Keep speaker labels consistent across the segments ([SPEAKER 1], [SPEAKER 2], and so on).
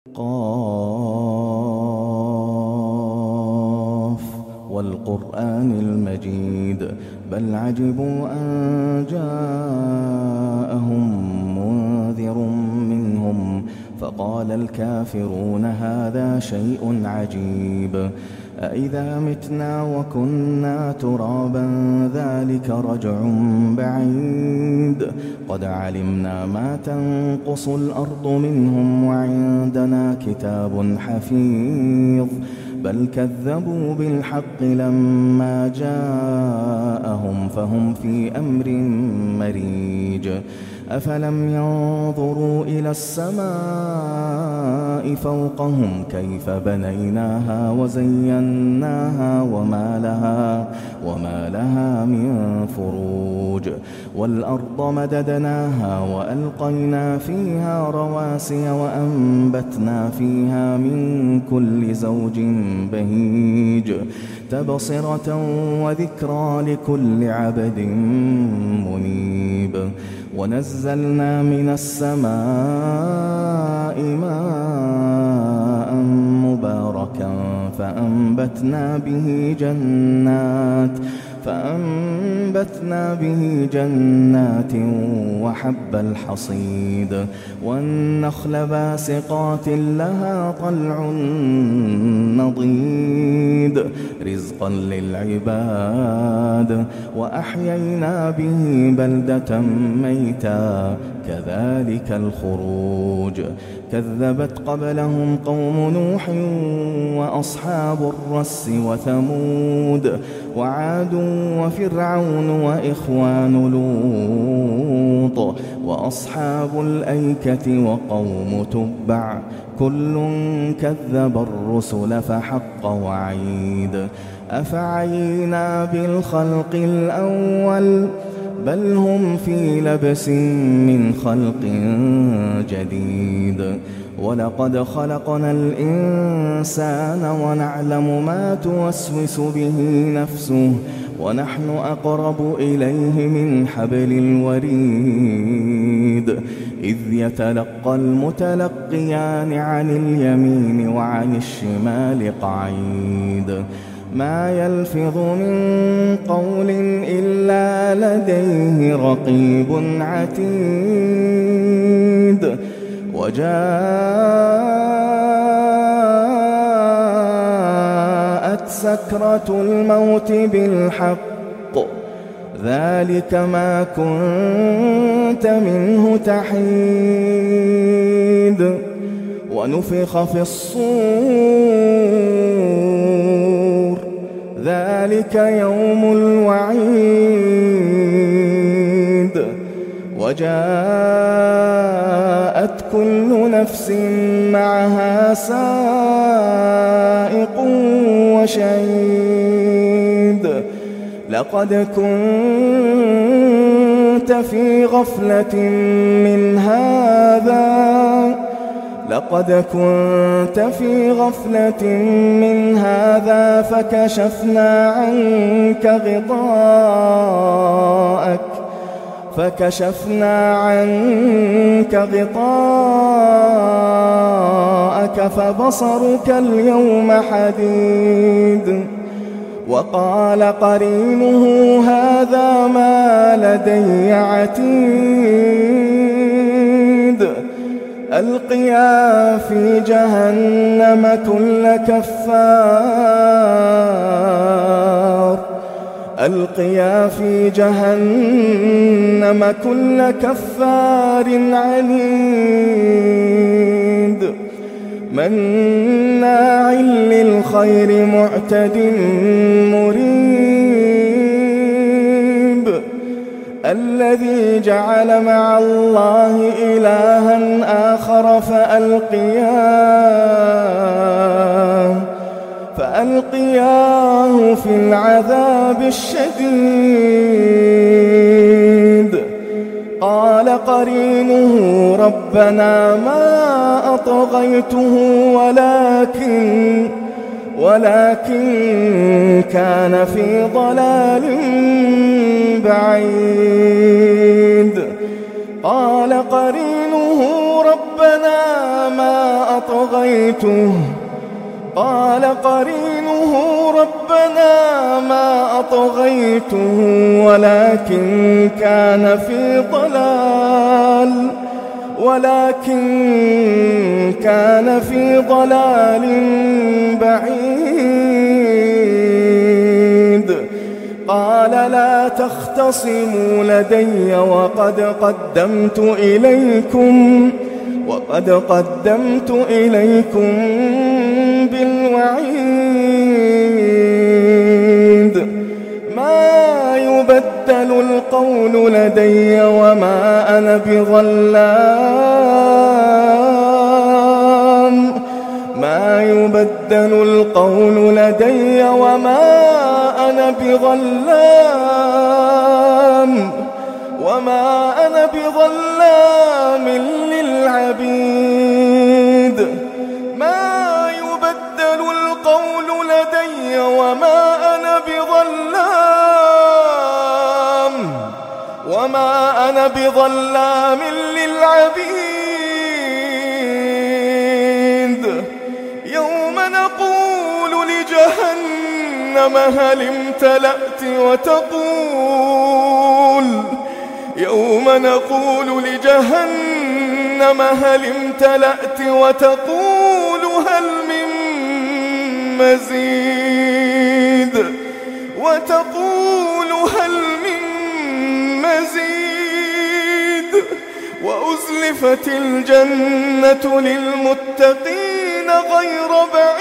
[SPEAKER 1] قاف والقرآن المجيد بل عجبوا أن جاءهم منذر منهم فقال الكافرون هذا شيء عجيب أإذا متنا وكنا ترابا ذلك رجع بعيد قد علمنا ما تنقص الأرض منهم وعندنا كتاب حفيظ بل كذبوا بالحق لما جاءهم فهم في أمر مريج أفلم ينظروا إلى السماء فوقهم كيف بنيناها وزيناها وما لها من فروج والأرض مددناها وألقينا فيها رواسي وأنبتنا فيها من كل زوج بهيج تبصرة وذكرى لكل عبد منيب ونزلنا من السماء ماء مباركا فأنبتنا به جنات وحب الحصيد والنخل باسقات لها طلع نضيد رزقا للعباد وأحيينا به بلدة ميتا كذلك الخروج كذبت قبلهم قوم نوح وأصحاب الرس وثمود وعاد وفرعون وإخوان لوط وأصحاب الأيكة وقوم تبع كل كذب الرسل فحق وعيد أفعينا بالخلق الأول بل هم في لبس من خلق جديد ولقد خلقنا الإنسان ونعلم ما توسوس به نفسه ونحن أقرب إليه من حبل الوريد إذ يتلقى المتلقيان عن اليمين وعن الشمال قعيد ما يلفظ من قول إلا لديه رقيب عتيد وجاءت سكرة الموت بالحق ذلك ما كنت منه تحيد ونفخ في الصور ذلك يوم الوعيد وجاءت كل نفس معها سائق وشهيد لقد كنت في غفلة من هذا فكشفنا عنك غطاءك فبصرك اليوم حديد وقال قرينه هذا ما لدي عتيد ألقيا في جهنم كل كفار عنيد مناع للخير معتد مريب الذي جعل مع الله إلها آخر فألقياه في العذاب الشديد قال قرينه ربنا ما أطغيته ولكن كان في ضلال بعيد قال قرينه ربنا ربنا ما أطغيته قال قرينه ربنا ما أطغيته ولكن كان في ضلال بعيد قال لا تختصموا لدي وقد قدمت إليكم بالوعيد ما يبدل القول لدي وما أنا بظلام للعبيد وما أنا بظلام للعبيد يوم نقول لجهنم هل امتلأت وتقول هل من مزيد وأزلفت الجنة للمتقين غير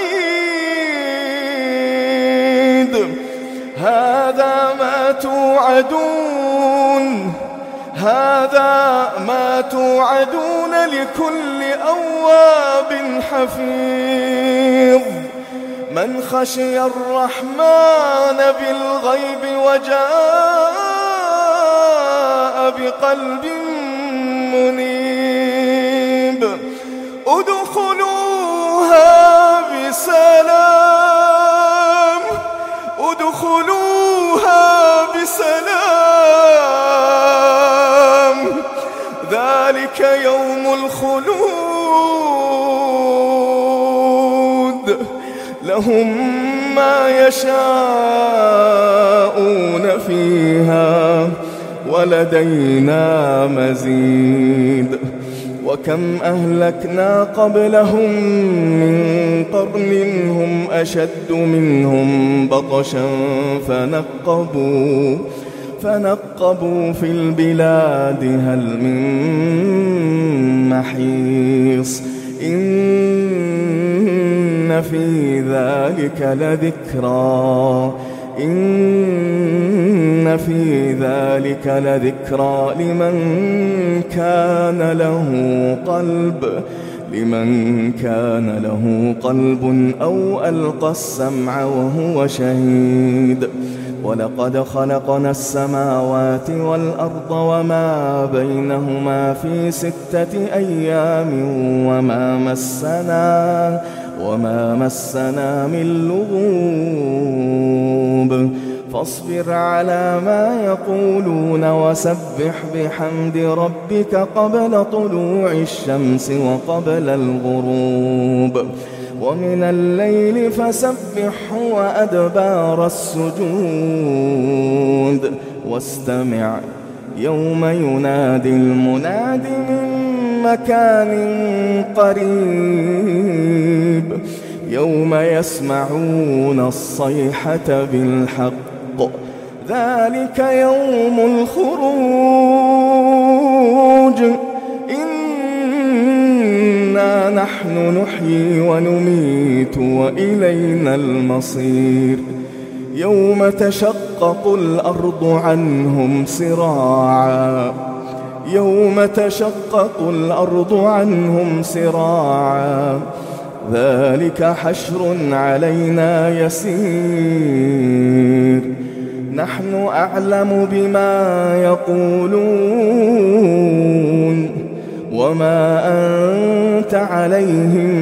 [SPEAKER 1] بعيد هذا ما توعدون لكل أواب حفيظ من خشي الرحمن بالغيب وجاء بقلب منيب ادخلوها بسلام ذلك يوم الخلود لهم ما يشاءون فيها ولدينا مزيد وكم أهلكنا قبلهم من قرن هم أشد منهم بطشا فنقبوا في البلاد هل من محيص إن في ذلك لذكرى لمن كان له قلب أو ألقى السمع وهو شهيد ولقد خلقنا السماوات والأرض وما بينهما في 6 أيام وما مسنا من لغوب فاصبر على ما يقولون وسبح بحمد ربك قبل طلوع الشمس وقبل الغروب ومن الليل فسبحه وأدبار السجود واستمع يوم ينادي المناد من مكان قريب يوم يسمعون الصيحة بالحق ذلك يوم الخروج إنا نحن نحيي ونميت وإلينا المصير يوم تشقق الأرض عنهم سراعا ذلك حشر علينا يسير نحن أعلم بما يقولون وما أنت عليهم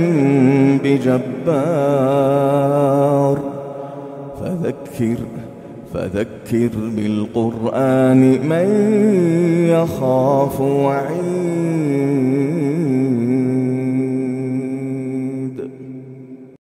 [SPEAKER 1] بجبار فذكر بالقرآن من يخاف وعيد